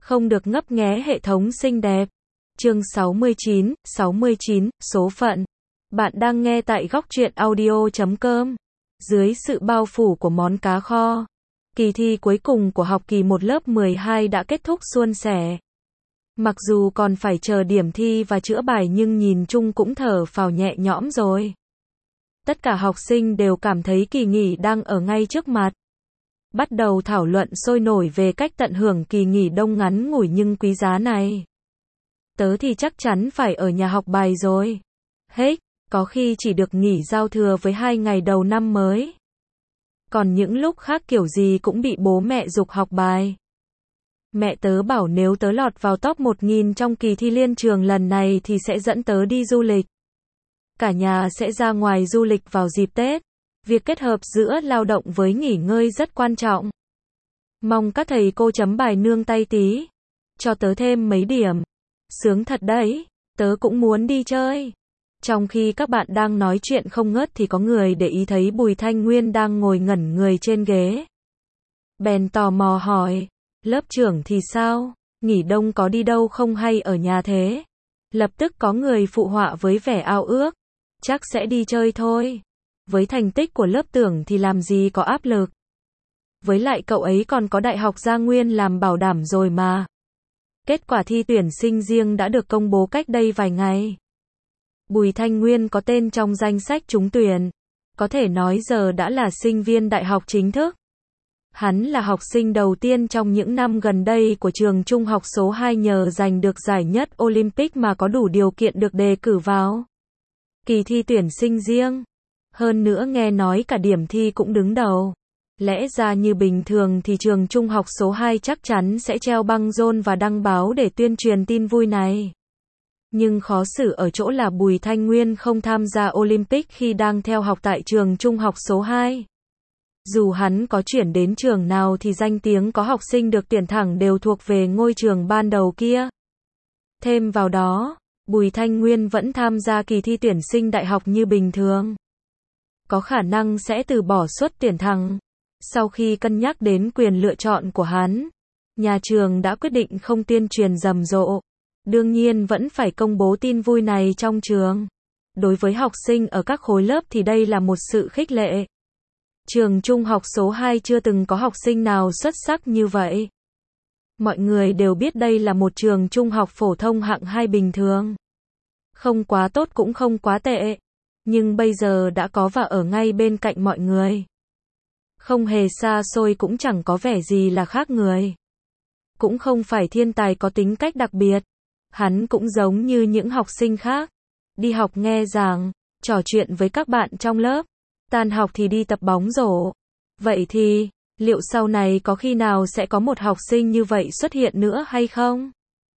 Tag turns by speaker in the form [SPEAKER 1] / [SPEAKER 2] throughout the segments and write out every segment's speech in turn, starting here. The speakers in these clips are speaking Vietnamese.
[SPEAKER 1] Không được ngấp nghé hệ thống xinh đẹp. Chương 69, số phận. Bạn đang nghe tại góc truyện audio.com. Dưới sự bao phủ của món cá kho, kỳ thi cuối cùng của học kỳ 1 lớp 12 đã kết thúc suôn sẻ. Mặc dù còn phải chờ điểm thi và chữa bài nhưng nhìn chung cũng thở phào nhẹ nhõm rồi. Tất cả học sinh đều cảm thấy kỳ nghỉ đang ở ngay trước mặt. Bắt đầu thảo luận sôi nổi về cách tận hưởng kỳ nghỉ đông ngắn ngủi nhưng quý giá này. Tớ thì chắc chắn phải ở nhà học bài rồi. Hết, có khi chỉ được nghỉ giao thừa với 2 ngày đầu năm mới. Còn những lúc khác kiểu gì cũng bị bố mẹ giục học bài. Mẹ tớ bảo nếu tớ lọt vào top 1000 trong kỳ thi liên trường lần này thì sẽ dẫn tớ đi du lịch. Cả nhà sẽ ra ngoài du lịch vào dịp Tết. Việc kết hợp giữa lao động với nghỉ ngơi rất quan trọng. Mong các thầy cô chấm bài nương tay tí. Cho tớ thêm mấy điểm. Sướng thật đấy, tớ cũng muốn đi chơi. Trong khi các bạn đang nói chuyện không ngớt thì có người để ý thấy Bùi Thanh Nguyên đang ngồi ngẩn người trên ghế. Bèn tò mò hỏi, lớp trưởng thì sao? Nghỉ đông có đi đâu không hay ở nhà thế? Lập tức có người phụ họa với vẻ ao ước. Chắc sẽ đi chơi thôi. Với thành tích của lớp tưởng thì làm gì có áp lực. Với lại cậu ấy còn có Đại học Gia Nguyên làm bảo đảm rồi mà. Kết quả thi tuyển sinh riêng đã được công bố cách đây vài ngày. Bùi Thanh Nguyên có tên trong danh sách trúng tuyển. Có thể nói giờ đã là sinh viên đại học chính thức. Hắn là học sinh đầu tiên trong những năm gần đây của trường trung học số 2 nhờ giành được giải nhất Olympic mà có đủ điều kiện được đề cử vào kỳ thi tuyển sinh riêng. Hơn nữa nghe nói cả điểm thi cũng đứng đầu. Lẽ ra như bình thường thì trường trung học số 2 chắc chắn sẽ treo băng rôn và đăng báo để tuyên truyền tin vui này. Nhưng khó xử ở chỗ là Bùi Thanh Nguyên không tham gia Olympic khi đang theo học tại trường trung học số 2. Dù hắn có chuyển đến trường nào thì danh tiếng có học sinh được tuyển thẳng đều thuộc về ngôi trường ban đầu kia. Thêm vào đó, Bùi Thanh Nguyên vẫn tham gia kỳ thi tuyển sinh đại học như bình thường. Có khả năng sẽ từ bỏ suất tuyển thẳng. Sau khi cân nhắc đến quyền lựa chọn của hắn, nhà trường đã quyết định không tuyên truyền rầm rộ. Đương nhiên vẫn phải công bố tin vui này trong trường. Đối với học sinh ở các khối lớp thì đây là một sự khích lệ. Trường trung học số 2 chưa từng có học sinh nào xuất sắc như vậy. Mọi người đều biết đây là một trường trung học phổ thông hạng 2 bình thường. Không quá tốt cũng không quá tệ. Nhưng bây giờ đã có và ở ngay bên cạnh mọi người. Không hề xa xôi cũng chẳng có vẻ gì là khác người. Cũng không phải thiên tài có tính cách đặc biệt. Hắn cũng giống như những học sinh khác. Đi học nghe giảng, trò chuyện với các bạn trong lớp. Tan học thì đi tập bóng rổ. Vậy thì, liệu sau này có khi nào sẽ có một học sinh như vậy xuất hiện nữa hay không?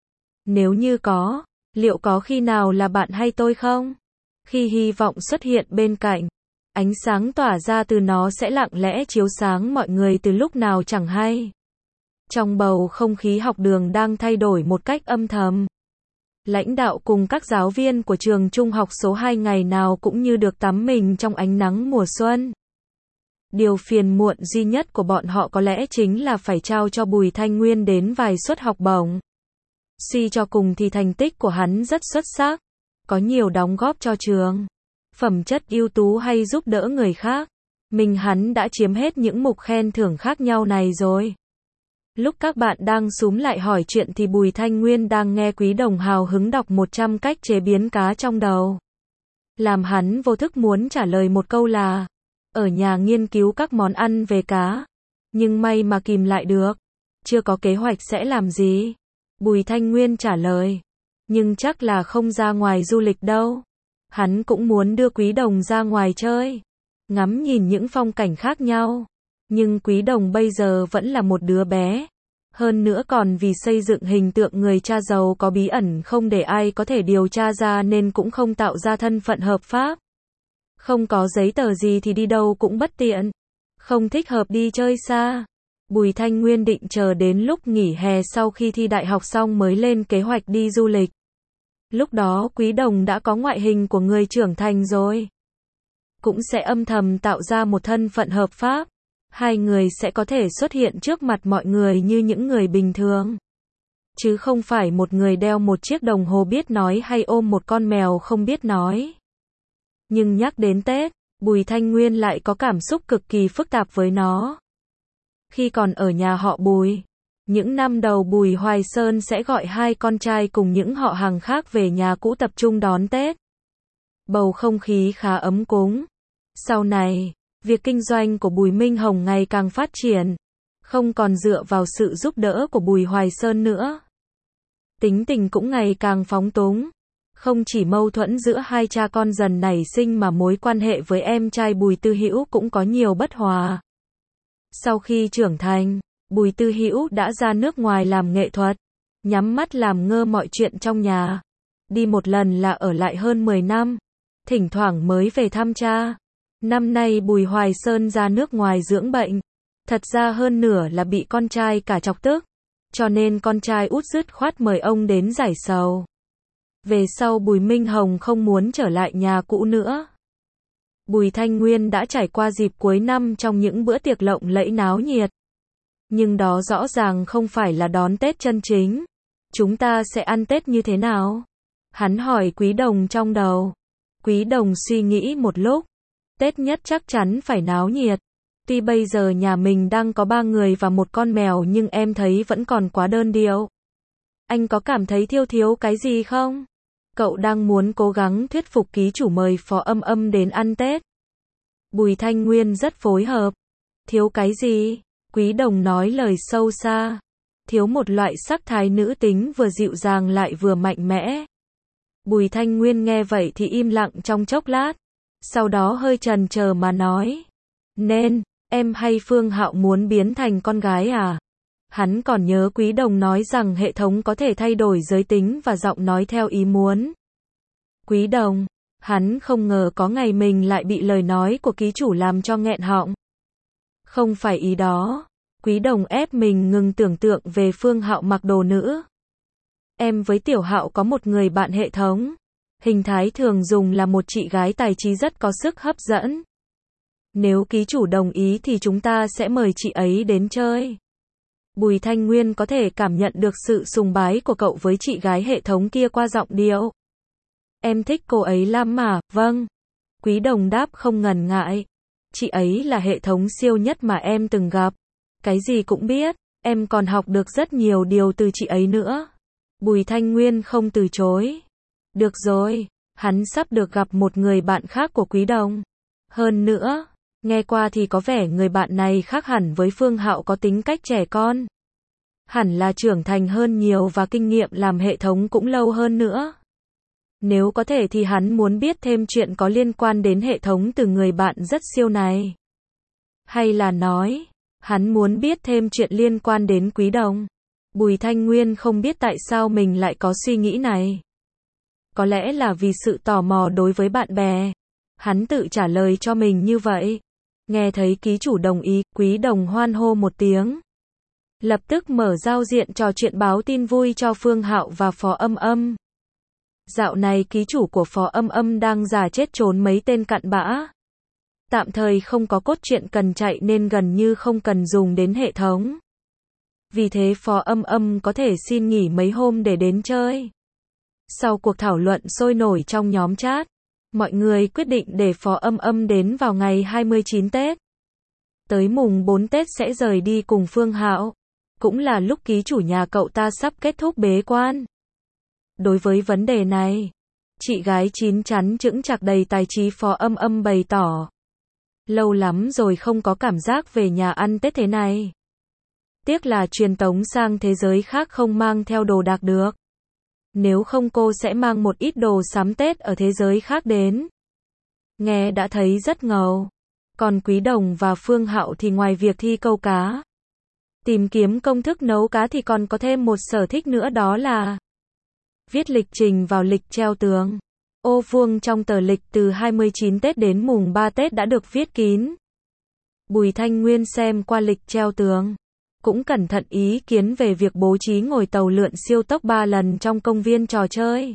[SPEAKER 1] Nếu như có, liệu có khi nào là bạn hay tôi không? Khi hy vọng xuất hiện bên cạnh, ánh sáng tỏa ra từ nó sẽ lặng lẽ chiếu sáng mọi người từ lúc nào chẳng hay. Trong bầu không khí học đường đang thay đổi một cách âm thầm. Lãnh đạo cùng các giáo viên của trường trung học số 2 ngày nào cũng như được tắm mình trong ánh nắng mùa xuân. Điều phiền muộn duy nhất của bọn họ có lẽ chính là phải trao cho Bùi Thanh Nguyên đến vài suất học bổng. Suy cho cùng thì thành tích của hắn rất xuất sắc, có nhiều đóng góp cho trường, phẩm chất ưu tú hay giúp đỡ người khác. Mình hắn đã chiếm hết những mục khen thưởng khác nhau này rồi. Lúc các bạn đang xúm lại hỏi chuyện thì Bùi Thanh Nguyên đang nghe Quý Đồng hào hứng đọc 100 cách chế biến cá trong đầu. Làm hắn vô thức muốn trả lời một câu là, ở nhà nghiên cứu các món ăn về cá. Nhưng may mà kìm lại được. Chưa có kế hoạch sẽ làm gì. Bùi Thanh Nguyên trả lời, nhưng chắc là không ra ngoài du lịch đâu. Hắn cũng muốn đưa Quý Đồng ra ngoài chơi, ngắm nhìn những phong cảnh khác nhau. Nhưng Quý Đồng bây giờ vẫn là một đứa bé. Hơn nữa còn vì xây dựng hình tượng người cha giàu có bí ẩn không để ai có thể điều tra ra nên cũng không tạo ra thân phận hợp pháp. Không có giấy tờ gì thì đi đâu cũng bất tiện. Không thích hợp đi chơi xa. Bùi Thanh Nguyên định chờ đến lúc nghỉ hè sau khi thi đại học xong mới lên kế hoạch đi du lịch. Lúc đó Quý Đồng đã có ngoại hình của người trưởng thành rồi. Cũng sẽ âm thầm tạo ra một thân phận hợp pháp. Hai người sẽ có thể xuất hiện trước mặt mọi người như những người bình thường. chứ không phải một người đeo một chiếc đồng hồ biết nói hay ôm một con mèo không biết nói. Nhưng nhắc đến Tết, Bùi Thanh Nguyên lại có cảm xúc cực kỳ phức tạp với nó. Khi còn ở nhà họ Bùi, những năm đầu Bùi Hoài Sơn sẽ gọi hai con trai cùng những họ hàng khác về nhà cũ tập trung đón Tết. Bầu không khí khá ấm cúng. Sau này, việc kinh doanh của Bùi Minh Hồng ngày càng phát triển, không còn dựa vào sự giúp đỡ của Bùi Hoài Sơn nữa. Tính tình cũng ngày càng phóng túng. Không chỉ mâu thuẫn giữa hai cha con dần nảy sinh mà mối quan hệ với em trai Bùi Tư Hữu cũng có nhiều bất hòa. Sau khi trưởng thành, Bùi Tư Hữu đã ra nước ngoài làm nghệ thuật, nhắm mắt làm ngơ mọi chuyện trong nhà. Đi một lần là ở lại hơn 10 năm, thỉnh thoảng mới về thăm cha. Năm nay Bùi Hoài Sơn ra nước ngoài dưỡng bệnh, thật ra hơn nửa là bị con trai cả chọc tức, cho nên con trai út dứt khoát mời ông đến giải sầu. Về sau Bùi Minh Hồng không muốn trở lại nhà cũ nữa. Bùi Thanh Nguyên đã trải qua dịp cuối năm trong những bữa tiệc lộng lẫy náo nhiệt. Nhưng đó rõ ràng không phải là đón Tết chân chính. Chúng ta sẽ ăn Tết như thế nào? Hắn hỏi Quý Đồng trong đầu. Quý Đồng suy nghĩ một lúc. Tết nhất chắc chắn phải náo nhiệt. Tuy bây giờ nhà mình đang có 3 người và một con mèo nhưng em thấy vẫn còn quá đơn điệu. Anh có cảm thấy thiếu cái gì không? Cậu đang muốn cố gắng thuyết phục ký chủ mời Phó Âm Âm đến ăn Tết. Bùi Thanh Nguyên rất phối hợp. Thiếu cái gì? Quý Đồng nói lời sâu xa. Thiếu một loại sắc thái nữ tính vừa dịu dàng lại vừa mạnh mẽ. Bùi Thanh Nguyên nghe vậy thì im lặng trong chốc lát. Sau đó hơi chần chờ mà nói. Nên, em hay Phương Hạo muốn biến thành con gái à? Hắn còn nhớ Quý Đồng nói rằng hệ thống có thể thay đổi giới tính và giọng nói theo ý muốn. Quý Đồng, hắn không ngờ có ngày mình lại bị lời nói của ký chủ làm cho nghẹn họng. Không phải ý đó. Quý Đồng ép mình ngừng tưởng tượng về Phương Hạo mặc đồ nữ. Em với Tiểu Hạo có một người bạn hệ thống. Hình thái thường dùng là một chị gái tài trí rất có sức hấp dẫn. Nếu ký chủ đồng ý thì chúng ta sẽ mời chị ấy đến chơi. Bùi Thanh Nguyên có thể cảm nhận được sự sùng bái của cậu với chị gái hệ thống kia qua giọng điệu. Em thích cô ấy lắm mà, vâng. Quý Đồng đáp không ngần ngại. Chị ấy là hệ thống siêu nhất mà em từng gặp. Cái gì cũng biết, em còn học được rất nhiều điều từ chị ấy nữa. Bùi Thanh Nguyên không từ chối. Được rồi, hắn sắp được gặp một người bạn khác của Quý Đồng. Hơn nữa, nghe qua thì có vẻ người bạn này khác hẳn với Phương Hạo có tính cách trẻ con. Hẳn là trưởng thành hơn nhiều và kinh nghiệm làm hệ thống cũng lâu hơn nữa. Nếu có thể thì hắn muốn biết thêm chuyện có liên quan đến hệ thống từ người bạn rất siêu này. Hay là nói, hắn muốn biết thêm chuyện liên quan đến Quý Đồng. Bùi Thanh Nguyên không biết tại sao mình lại có suy nghĩ này. Có lẽ là vì sự tò mò đối với bạn bè. Hắn tự trả lời cho mình như vậy. Nghe thấy ký chủ đồng ý, Quý Đồng hoan hô một tiếng. Lập tức mở giao diện trò chuyện báo tin vui cho Phương Hạo và Phó Âm Âm. Dạo này ký chủ của Phó Âm Âm đang giả chết trốn mấy tên cặn bã. Tạm thời không có cốt truyện cần chạy nên gần như không cần dùng đến hệ thống. Vì thế Phó Âm Âm có thể xin nghỉ mấy hôm để đến chơi. Sau cuộc thảo luận sôi nổi trong nhóm chat, mọi người quyết định để Phó Âm Âm đến vào ngày 29 Tết. Tới mùng 4 Tết sẽ rời đi cùng Phương Hạo. Cũng là lúc ký chủ nhà cậu ta sắp kết thúc bế quan. Đối với vấn đề này, chị gái chín chắn chững chạc đầy tài trí Phó Âm Âm bày tỏ. Lâu lắm rồi không có cảm giác về nhà ăn Tết thế này. Tiếc là truyền tống sang thế giới khác không mang theo đồ đạc được. Nếu không cô sẽ mang một ít đồ sắm Tết ở thế giới khác đến. Nghe đã thấy rất ngầu. Còn Quý Đồng và Phương Hạo thì ngoài việc thi câu cá, tìm kiếm công thức nấu cá thì còn có thêm một sở thích nữa, đó là viết lịch trình vào lịch treo tường. Ô vuông trong tờ lịch từ 29 Tết đến mùng 3 Tết đã được viết kín. Bùi Thanh Nguyên xem qua lịch treo tường, cũng cẩn thận ý kiến về việc bố trí ngồi tàu lượn siêu tốc 3 lần trong công viên trò chơi.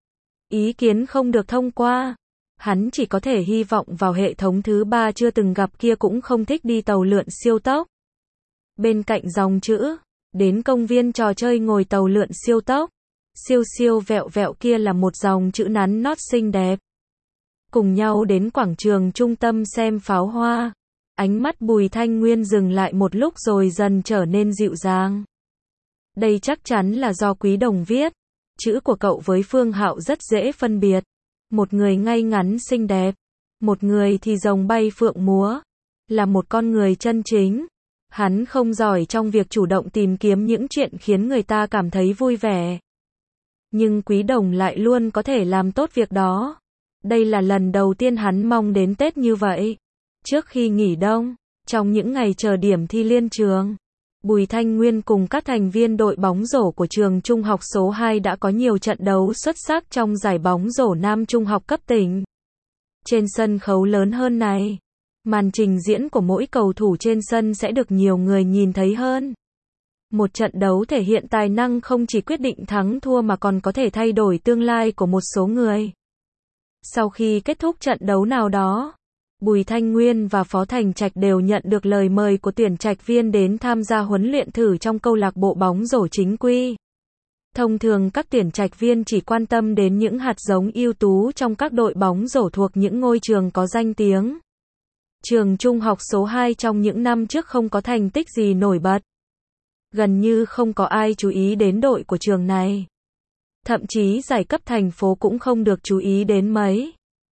[SPEAKER 1] Ý kiến không được thông qua. Hắn chỉ có thể hy vọng vào hệ thống thứ 3 chưa từng gặp kia cũng không thích đi tàu lượn siêu tốc. Bên cạnh dòng chữ Đến công viên trò chơi ngồi tàu lượn siêu tốc. Siêu siêu vẹo vẹo kia là một dòng chữ nắn nót xinh đẹp. Cùng nhau đến quảng trường trung tâm xem pháo hoa. Ánh mắt Bùi Thanh Nguyên dừng lại một lúc rồi dần trở nên dịu dàng. Đây chắc chắn là do Quý Đồng viết. Chữ của cậu với Phương Hạo rất dễ phân biệt. Một người ngay ngắn xinh đẹp. Một người thì rồng bay phượng múa. Là một con người chân chính. Hắn không giỏi trong việc chủ động tìm kiếm những chuyện khiến người ta cảm thấy vui vẻ. Nhưng Quý Đồng lại luôn có thể làm tốt việc đó. Đây là lần đầu tiên hắn mong đến Tết như vậy. Trước khi nghỉ đông, trong những ngày chờ điểm thi liên trường, Bùi Thanh Nguyên cùng các thành viên đội bóng rổ của trường trung học số 2 đã có nhiều trận đấu xuất sắc trong giải bóng rổ nam trung học cấp tỉnh. Trên sân khấu lớn hơn này, màn trình diễn của mỗi cầu thủ trên sân sẽ được nhiều người nhìn thấy hơn. Một trận đấu thể hiện tài năng không chỉ quyết định thắng thua mà còn có thể thay đổi tương lai của một số người. Sau khi kết thúc trận đấu nào đó, Bùi Thanh Nguyên và Phó Thành Trạch đều nhận được lời mời của tuyển trạch viên đến tham gia huấn luyện thử trong câu lạc bộ bóng rổ chính quy. Thông thường các tuyển trạch viên chỉ quan tâm đến những hạt giống ưu tú trong các đội bóng rổ thuộc những ngôi trường có danh tiếng. Trường trung học số 2 trong những năm trước không có thành tích gì nổi bật. Gần như không có ai chú ý đến đội của trường này. Thậm chí giải cấp thành phố cũng không được chú ý đến mấy.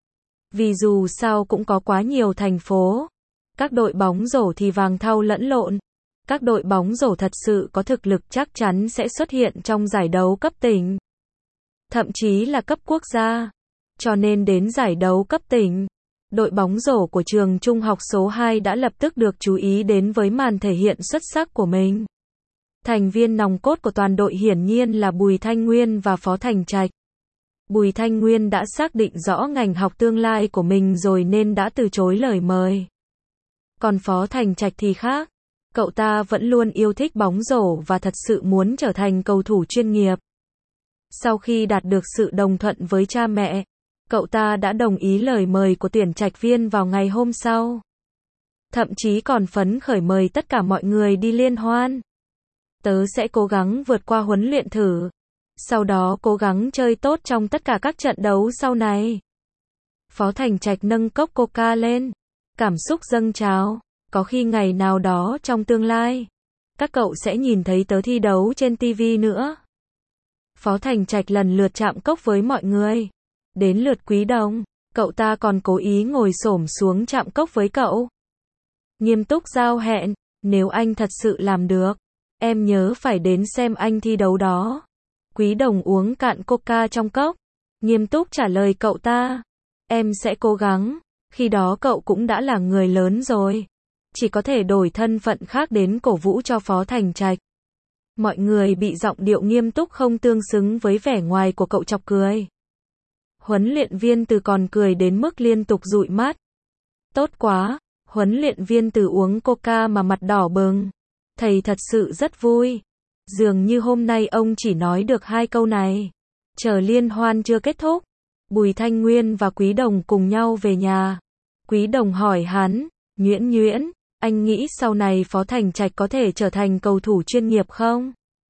[SPEAKER 1] Vì dù sao cũng có quá nhiều thành phố. Các đội bóng rổ thì vàng thau lẫn lộn. Các đội bóng rổ thật sự có thực lực chắc chắn sẽ xuất hiện trong giải đấu cấp tỉnh. Thậm chí là cấp quốc gia. Cho nên đến giải đấu cấp tỉnh, đội bóng rổ của trường trung học số 2 đã lập tức được chú ý đến với màn thể hiện xuất sắc của mình. Thành viên nòng cốt của toàn đội hiển nhiên là Bùi Thanh Nguyên và Phó Thành Trạch. Bùi Thanh Nguyên đã xác định rõ ngành học tương lai của mình rồi nên đã từ chối lời mời. Còn Phó Thành Trạch thì khác. Cậu ta vẫn luôn yêu thích bóng rổ và thật sự muốn trở thành cầu thủ chuyên nghiệp. Sau khi đạt được sự đồng thuận với cha mẹ, cậu ta đã đồng ý lời mời của tuyển trạch viên vào ngày hôm sau. Thậm chí còn phấn khởi mời tất cả mọi người đi liên hoan. Tớ sẽ cố gắng vượt qua huấn luyện thử. Sau đó cố gắng chơi tốt trong tất cả các trận đấu sau này. Phó Thành Trạch nâng cốc coca lên. Cảm xúc dâng trào. Có khi ngày nào đó trong tương lai, các cậu sẽ nhìn thấy tớ thi đấu trên TV nữa. Phó Thành Trạch lần lượt chạm cốc với mọi người. Đến lượt Quý Đồng, cậu ta còn cố ý ngồi xổm xuống chạm cốc với cậu. Nghiêm túc giao hẹn, nếu anh thật sự làm được, em nhớ phải đến xem anh thi đấu đó. Quý Đồng uống cạn coca trong cốc, nghiêm túc trả lời cậu ta. Em sẽ cố gắng, khi đó cậu cũng đã là người lớn rồi. Chỉ có thể đổi thân phận khác đến cổ vũ cho Phó Thành Trạch. Mọi người bị giọng điệu nghiêm túc không tương xứng với vẻ ngoài của cậu chọc cười. Huấn luyện viên Từ còn cười đến mức liên tục dụi mắt. Tốt quá, huấn luyện viên Từ uống coca mà mặt đỏ bừng. Thầy thật sự rất vui. Dường như hôm nay ông chỉ nói được 2 câu này. Chờ liên hoan chưa kết thúc, Bùi Thanh Nguyên và Quý Đồng cùng nhau về nhà. Quý Đồng hỏi hắn, Nhuyễn, anh nghĩ sau này Phó Thành Trạch có thể trở thành cầu thủ chuyên nghiệp không?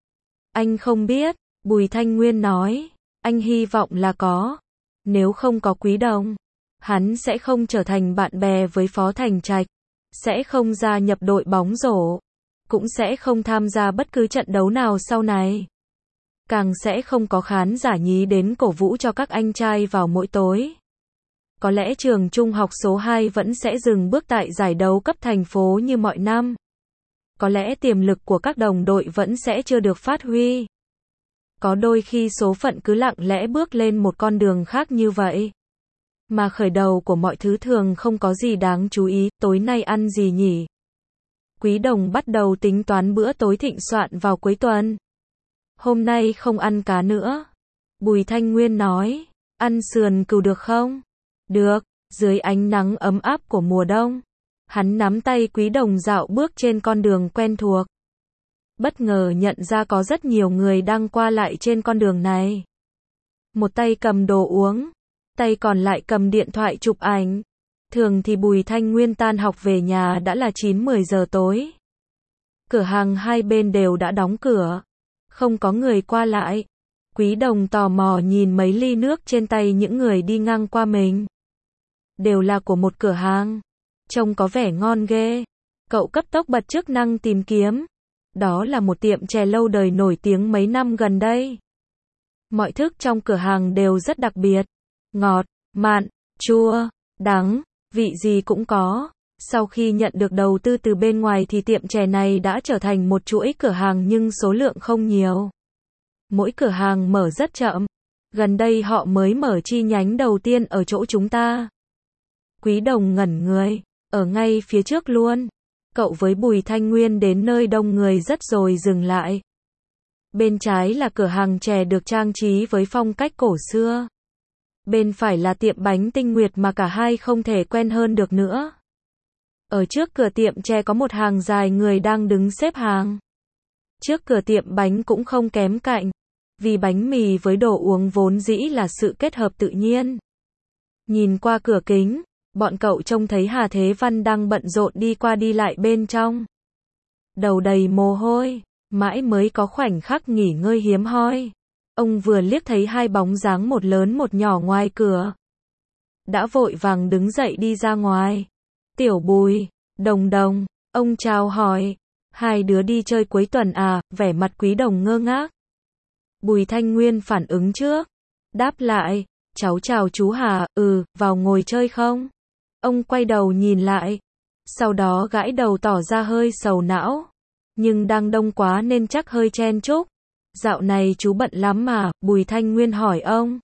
[SPEAKER 1] Anh không biết, Bùi Thanh Nguyên nói, anh hy vọng là có. Nếu không có Quý Đồng, hắn sẽ không trở thành bạn bè với Phó Thành Trạch, sẽ không gia nhập đội bóng rổ, cũng sẽ không tham gia bất cứ trận đấu nào sau này. Càng sẽ không có khán giả nhí đến cổ vũ cho các anh trai vào mỗi tối. Có lẽ trường trung học số 2 vẫn sẽ dừng bước tại giải đấu cấp thành phố như mọi năm. Có lẽ tiềm lực của các đồng đội vẫn sẽ chưa được phát huy. Có đôi khi số phận cứ lặng lẽ bước lên một con đường khác như vậy. Mà khởi đầu của mọi thứ thường không có gì đáng chú ý, tối nay ăn gì nhỉ? Quý Đồng bắt đầu tính toán bữa tối thịnh soạn vào cuối tuần. Hôm nay không ăn cá nữa. Bùi Thanh Nguyên nói, ăn sườn cừu được không? Được, dưới ánh nắng ấm áp của mùa đông. Hắn nắm tay Quý Đồng dạo bước trên con đường quen thuộc. Bất ngờ nhận ra có rất nhiều người đang qua lại trên con đường này. Một tay cầm đồ uống, tay còn lại cầm điện thoại chụp ảnh. Thường thì Bùi Thanh Nguyên tan học về nhà đã là 9-10 giờ tối. Cửa hàng hai bên đều đã đóng cửa, không có người qua lại. Quý Đồng tò mò nhìn mấy ly nước trên tay những người đi ngang qua mình. Đều là của một cửa hàng, trông có vẻ ngon ghê. Cậu cấp tốc bật chức năng tìm kiếm. Đó là một tiệm chè lâu đời nổi tiếng mấy năm gần đây. Mọi thức trong cửa hàng đều rất đặc biệt. Ngọt, mặn, chua, đắng, vị gì cũng có. Sau khi nhận được đầu tư từ bên ngoài thì tiệm chè này đã trở thành một chuỗi cửa hàng nhưng số lượng không nhiều. Mỗi cửa hàng mở rất chậm. Gần đây họ mới mở chi nhánh đầu tiên ở chỗ chúng ta. Quý Đồng ngẩn người, ở ngay phía trước luôn. Cậu với Bùi Thanh Nguyên đến nơi đông người rất rồi dừng lại. Bên trái là cửa hàng chè được trang trí với phong cách cổ xưa. Bên phải là tiệm bánh Tinh Nguyệt mà cả hai không thể quen hơn được nữa. Ở trước cửa tiệm chè có một hàng dài người đang đứng xếp hàng. Trước cửa tiệm bánh cũng không kém cạnh. Vì bánh mì với đồ uống vốn dĩ là sự kết hợp tự nhiên. Nhìn qua cửa kính, bọn cậu trông thấy Hà Thế Văn đang bận rộn đi qua đi lại bên trong. Đầu đầy mồ hôi, mãi mới có khoảnh khắc nghỉ ngơi hiếm hoi. Ông vừa liếc thấy hai bóng dáng một lớn một nhỏ ngoài cửa. Đã vội vàng đứng dậy đi ra ngoài. Tiểu Bùi, Đồng Đồng, ông chào hỏi. Hai đứa đi chơi cuối tuần à, vẻ mặt Quý Đồng ngơ ngác. Bùi Thanh Nguyên phản ứng trước. Đáp lại, cháu chào chú Hà, vào ngồi chơi không? Ông quay đầu nhìn lại. Sau đó gãi đầu tỏ ra hơi sầu não. Nhưng đang đông quá nên chắc hơi chen chúc. Dạo này chú bận lắm mà, Bùi Thanh Nguyên hỏi ông.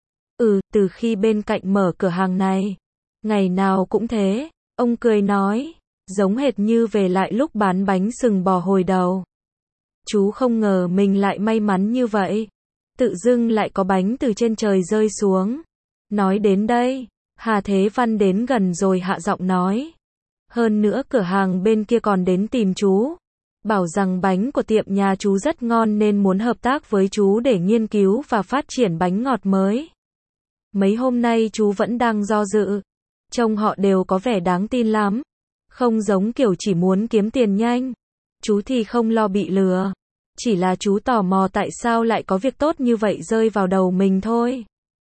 [SPEAKER 1] Từ khi bên cạnh mở cửa hàng này. Ngày nào cũng thế, ông cười nói. Giống hệt như về lại lúc bán bánh sừng bò hồi đầu. Chú không ngờ mình lại may mắn như vậy. Tự dưng lại có bánh từ trên trời rơi xuống. Nói đến đây, Hà Thế Văn đến gần rồi hạ giọng nói. Hơn nữa cửa hàng bên kia còn đến tìm chú. Bảo rằng bánh của tiệm nhà chú rất ngon nên muốn hợp tác với chú để nghiên cứu và phát triển bánh ngọt mới. Mấy hôm nay chú vẫn đang do dự. Trông họ đều có vẻ đáng tin lắm. Không giống kiểu chỉ muốn kiếm tiền nhanh. Chú thì không lo bị lừa. Chỉ là chú tò mò tại sao lại có việc tốt như vậy rơi vào đầu mình thôi.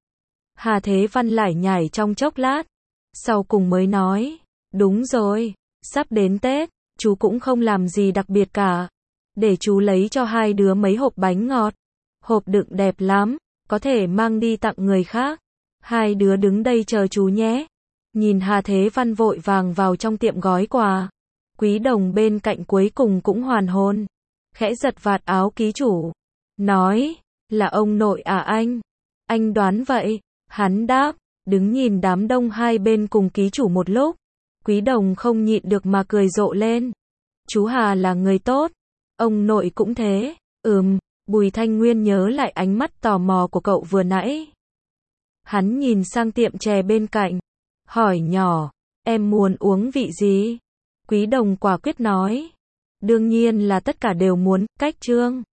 [SPEAKER 1] Hà Thế Văn lải nhải trong chốc lát. Sau cùng mới nói. Đúng rồi, sắp đến Tết, chú cũng không làm gì đặc biệt cả. Để chú lấy cho hai đứa mấy hộp bánh ngọt. Hộp đựng đẹp lắm, có thể mang đi tặng người khác. Hai đứa đứng đây chờ chú nhé. Nhìn Hà Thế Văn vội vàng vào trong tiệm gói quà. Quý Đồng bên cạnh cuối cùng cũng hoàn hồn. Khẽ giật vạt áo ký chủ. Nói, là ông nội à anh? Anh đoán vậy. Hắn đáp, đứng nhìn đám đông hai bên cùng ký chủ một lúc. Quý Đồng không nhịn được mà cười rộ lên. Chú Hà là người tốt. Ông nội cũng thế. Bùi Thanh Nguyên nhớ lại ánh mắt tò mò của cậu vừa nãy. Hắn nhìn sang tiệm chè bên cạnh. Hỏi nhỏ, em muốn uống vị gì? Quý Đồng quả quyết nói. Đương nhiên là tất cả đều muốn, cách Trương.